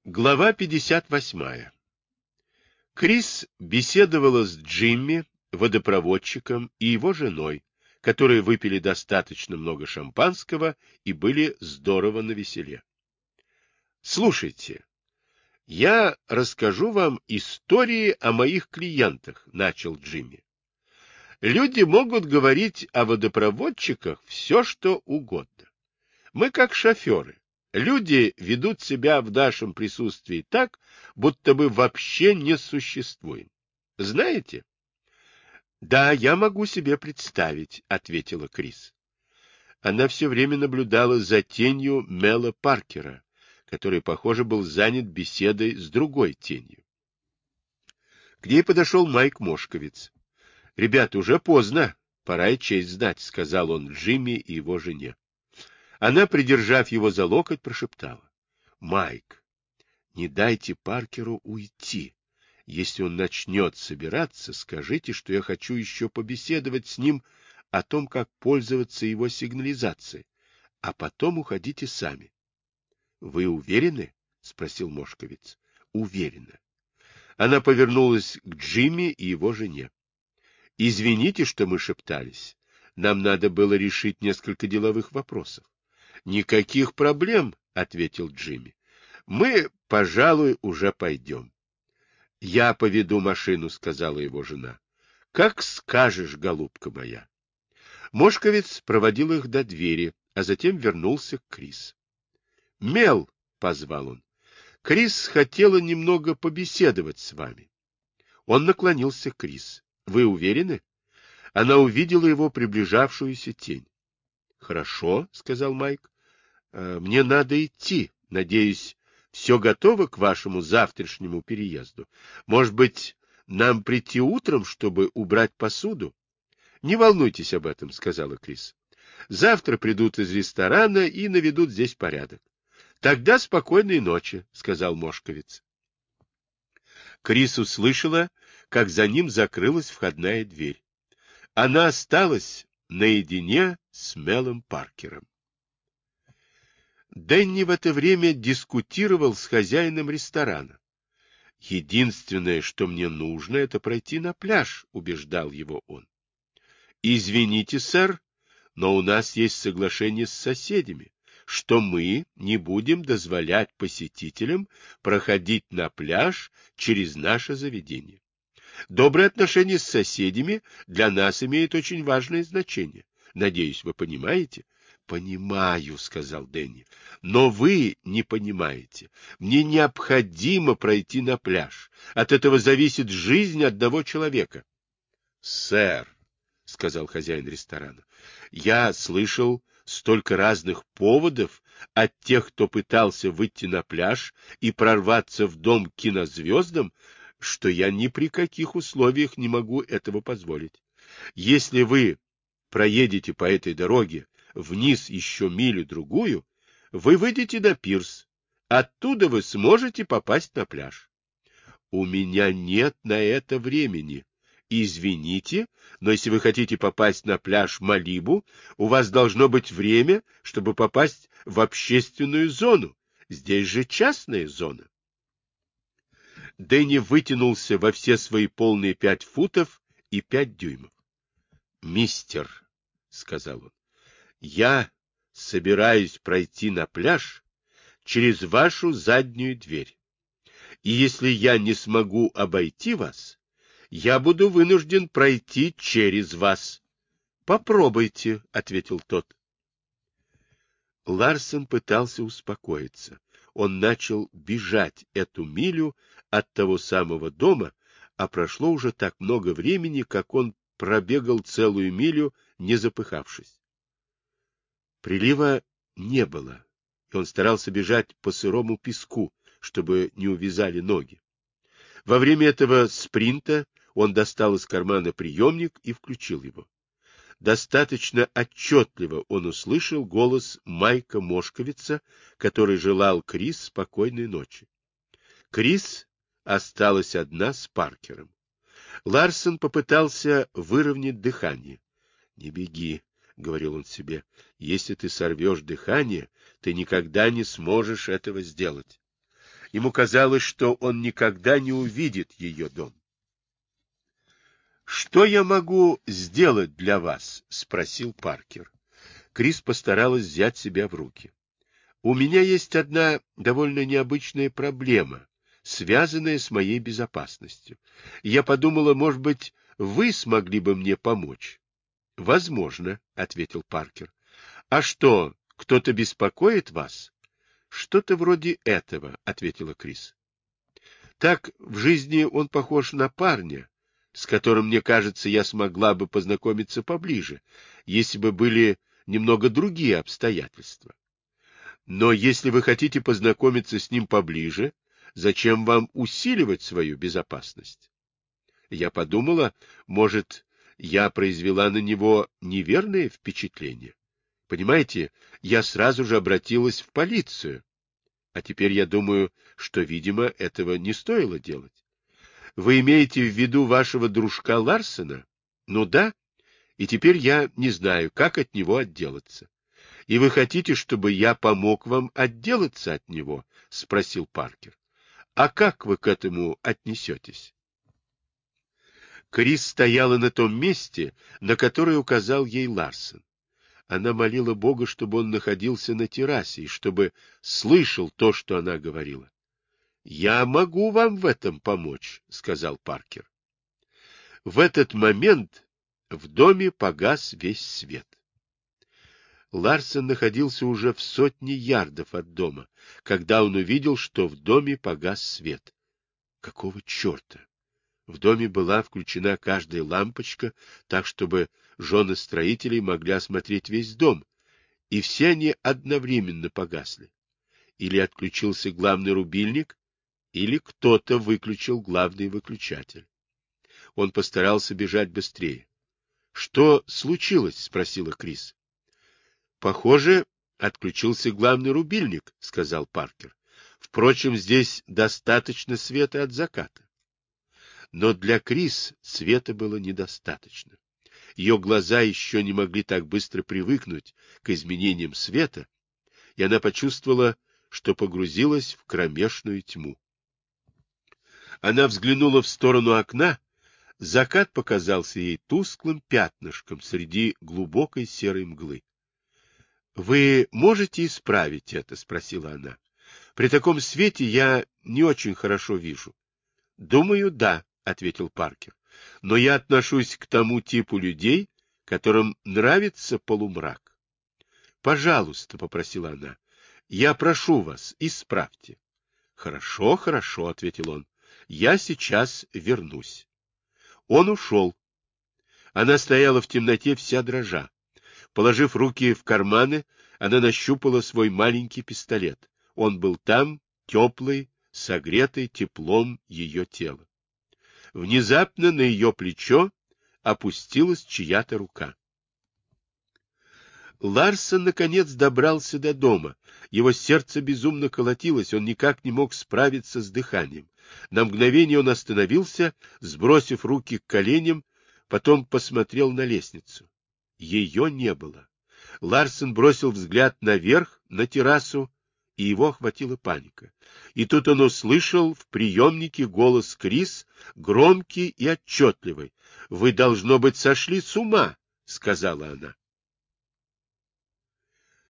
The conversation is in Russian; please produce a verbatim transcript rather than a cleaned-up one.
Глава пятьдесят восьмая. Крис беседовала с Джимми, водопроводчиком, и его женой, которые выпили достаточно много шампанского и были здорово навеселе. «Слушайте, я расскажу вам истории о моих клиентах», — начал Джимми. «Люди могут говорить о водопроводчиках все, что угодно. Мы как шоферы. Люди ведут себя в нашем присутствии так, будто бы вообще не существуем. Знаете? — Да, я могу себе представить, — ответила Крис. Она все время наблюдала за тенью Мела Паркера, который, похоже, был занят беседой с другой тенью. К ней подошел Майк Мошковиц. — Ребята, уже поздно, пора и честь знать, — сказал он Джимми и его жене. Она, придержав его за локоть, прошептала. — Майк, не дайте Паркеру уйти. Если он начнет собираться, скажите, что я хочу еще побеседовать с ним о том, как пользоваться его сигнализацией, а потом уходите сами. — Вы уверены? — спросил Мошковиц. — Уверена. Она повернулась к Джимми и его жене. — Извините, что мы шептались. Нам надо было решить несколько деловых вопросов. — Никаких проблем, — ответил Джимми. — Мы, пожалуй, уже пойдем. — Я поведу машину, — сказала его жена. — Как скажешь, голубка моя. Мошковиц проводил их до двери, а затем вернулся к Крис. — Мел, — позвал он, — Крис хотела немного побеседовать с вами. Он наклонился к Крис. — Вы уверены? Она увидела его приближавшуюся тень. — Хорошо, — сказал Майк. Мне надо идти. Надеюсь, все готово к вашему завтрашнему переезду. Может быть, нам прийти утром, чтобы убрать посуду? — Не волнуйтесь об этом, — сказала Крис. — Завтра придут из ресторана и наведут здесь порядок. — Тогда спокойной ночи, — сказал Мошковиц. Крис услышала, как за ним закрылась входная дверь. Она осталась наедине с Мелом Паркером. Дэнни в это время дискутировал с хозяином ресторана. «Единственное, что мне нужно, это пройти на пляж», — убеждал его он. «Извините, сэр, но у нас есть соглашение с соседями, что мы не будем дозволять посетителям проходить на пляж через наше заведение. Добрые отношения с соседями для нас имеют очень важное значение. Надеюсь, вы понимаете?» — Понимаю, — сказал Дэнни, — но вы не понимаете. Мне необходимо пройти на пляж. От этого зависит жизнь одного человека. — Сэр, — сказал хозяин ресторана, — я слышал столько разных поводов от тех, кто пытался выйти на пляж и прорваться в дом к кинозвездам, что я ни при каких условиях не могу этого позволить. Если вы проедете по этой дороге вниз еще милю-другую, вы выйдете на пирс. Оттуда вы сможете попасть на пляж. У меня нет на это времени. Извините, но если вы хотите попасть на пляж Малибу, у вас должно быть время, чтобы попасть в общественную зону. Здесь же частная зона. Дэнни вытянулся во все свои полные пять футов и пять дюймов. — Мистер, — сказал он, — я собираюсь пройти на пляж через вашу заднюю дверь. И если я не смогу обойти вас, я буду вынужден пройти через вас. — Попробуйте, — ответил тот. Ларсон пытался успокоиться. Он начал бежать эту милю от того самого дома, а прошло уже так много времени, как он пробегал целую милю, не запыхавшись. Прилива не было, и он старался бежать по сырому песку, чтобы не увязали ноги. Во время этого спринта он достал из кармана приемник и включил его. Достаточно отчетливо он услышал голос Майка Мошковица, который желал Крис спокойной ночи. Крис осталась одна с Паркером. Ларсон попытался выровнять дыхание. — Не беги, — говорил он себе, — если ты сорвешь дыхание, ты никогда не сможешь этого сделать. Ему казалось, что он никогда не увидит ее дом. «Что я могу сделать для вас?» — спросил Паркер. Крис постаралась взять себя в руки. «У меня есть одна довольно необычная проблема, связанная с моей безопасностью. Я подумала, может быть, вы смогли бы мне помочь?» «Возможно», — ответил Паркер. «А что, кто-то беспокоит вас?» «Что-то вроде этого», — ответила Крис. «Так, в жизни он похож на парня, с которым, мне кажется, я смогла бы познакомиться поближе, если бы были немного другие обстоятельства. Но если вы хотите познакомиться с ним поближе, зачем вам усиливать свою безопасность?» Я подумала, может, я произвела на него неверное впечатление. Понимаете, я сразу же обратилась в полицию. А теперь я думаю, что, видимо, этого не стоило делать. Вы имеете в виду вашего дружка Ларсена? Ну да, и теперь я не знаю, как от него отделаться. И вы хотите, чтобы я помог вам отделаться от него? Спросил Паркер. А как вы к этому отнесетесь? Крис стояла на том месте, на которое указал ей Ларсен. Она молила Бога, чтобы он находился на террасе и чтобы слышал то, что она говорила. — Я могу вам в этом помочь, — сказал Паркер. В этот момент в доме погас весь свет. Ларсен находился уже в сотне ярдов от дома, когда он увидел, что в доме погас свет. Какого черта? В доме была включена каждая лампочка, так, чтобы жены строителей могли осмотреть весь дом, и все они одновременно погасли. Или отключился главный рубильник, или кто-то выключил главный выключатель. Он постарался бежать быстрее. — Что случилось? — спросила Крис. — Похоже, отключился главный рубильник, — сказал Паркер. — Впрочем, здесь достаточно света от заката. Но для Крис света было недостаточно. Ее глаза еще не могли так быстро привыкнуть к изменениям света, и она почувствовала, что погрузилась в кромешную тьму. Она взглянула в сторону окна. Закат показался ей тусклым пятнышком среди глубокой серой мглы. — Вы можете исправить это? — спросила она. — При таком свете я не очень хорошо вижу. — Думаю, да, — ответил Паркер. — Но я отношусь к тому типу людей, которым нравится полумрак. — Пожалуйста, — попросила она, — я прошу вас, исправьте. — Хорошо, хорошо, — ответил он. — Я сейчас вернусь. Он ушел. Она стояла в темноте вся дрожа. Положив руки в карманы, она нащупала свой маленький пистолет. Он был там, теплый, согретый теплом ее тела. Внезапно на ее плечо опустилась чья-то рука. Ларсен, наконец, добрался до дома. Его сердце безумно колотилось, он никак не мог справиться с дыханием. На мгновение он остановился, сбросив руки к коленям, потом посмотрел на лестницу. Ее не было. Ларсен бросил взгляд наверх, на террасу, и его охватила паника. И тут он услышал в приемнике голос Крис, громкий и отчетливый. — Вы, должно быть, сошли с ума, — сказала она.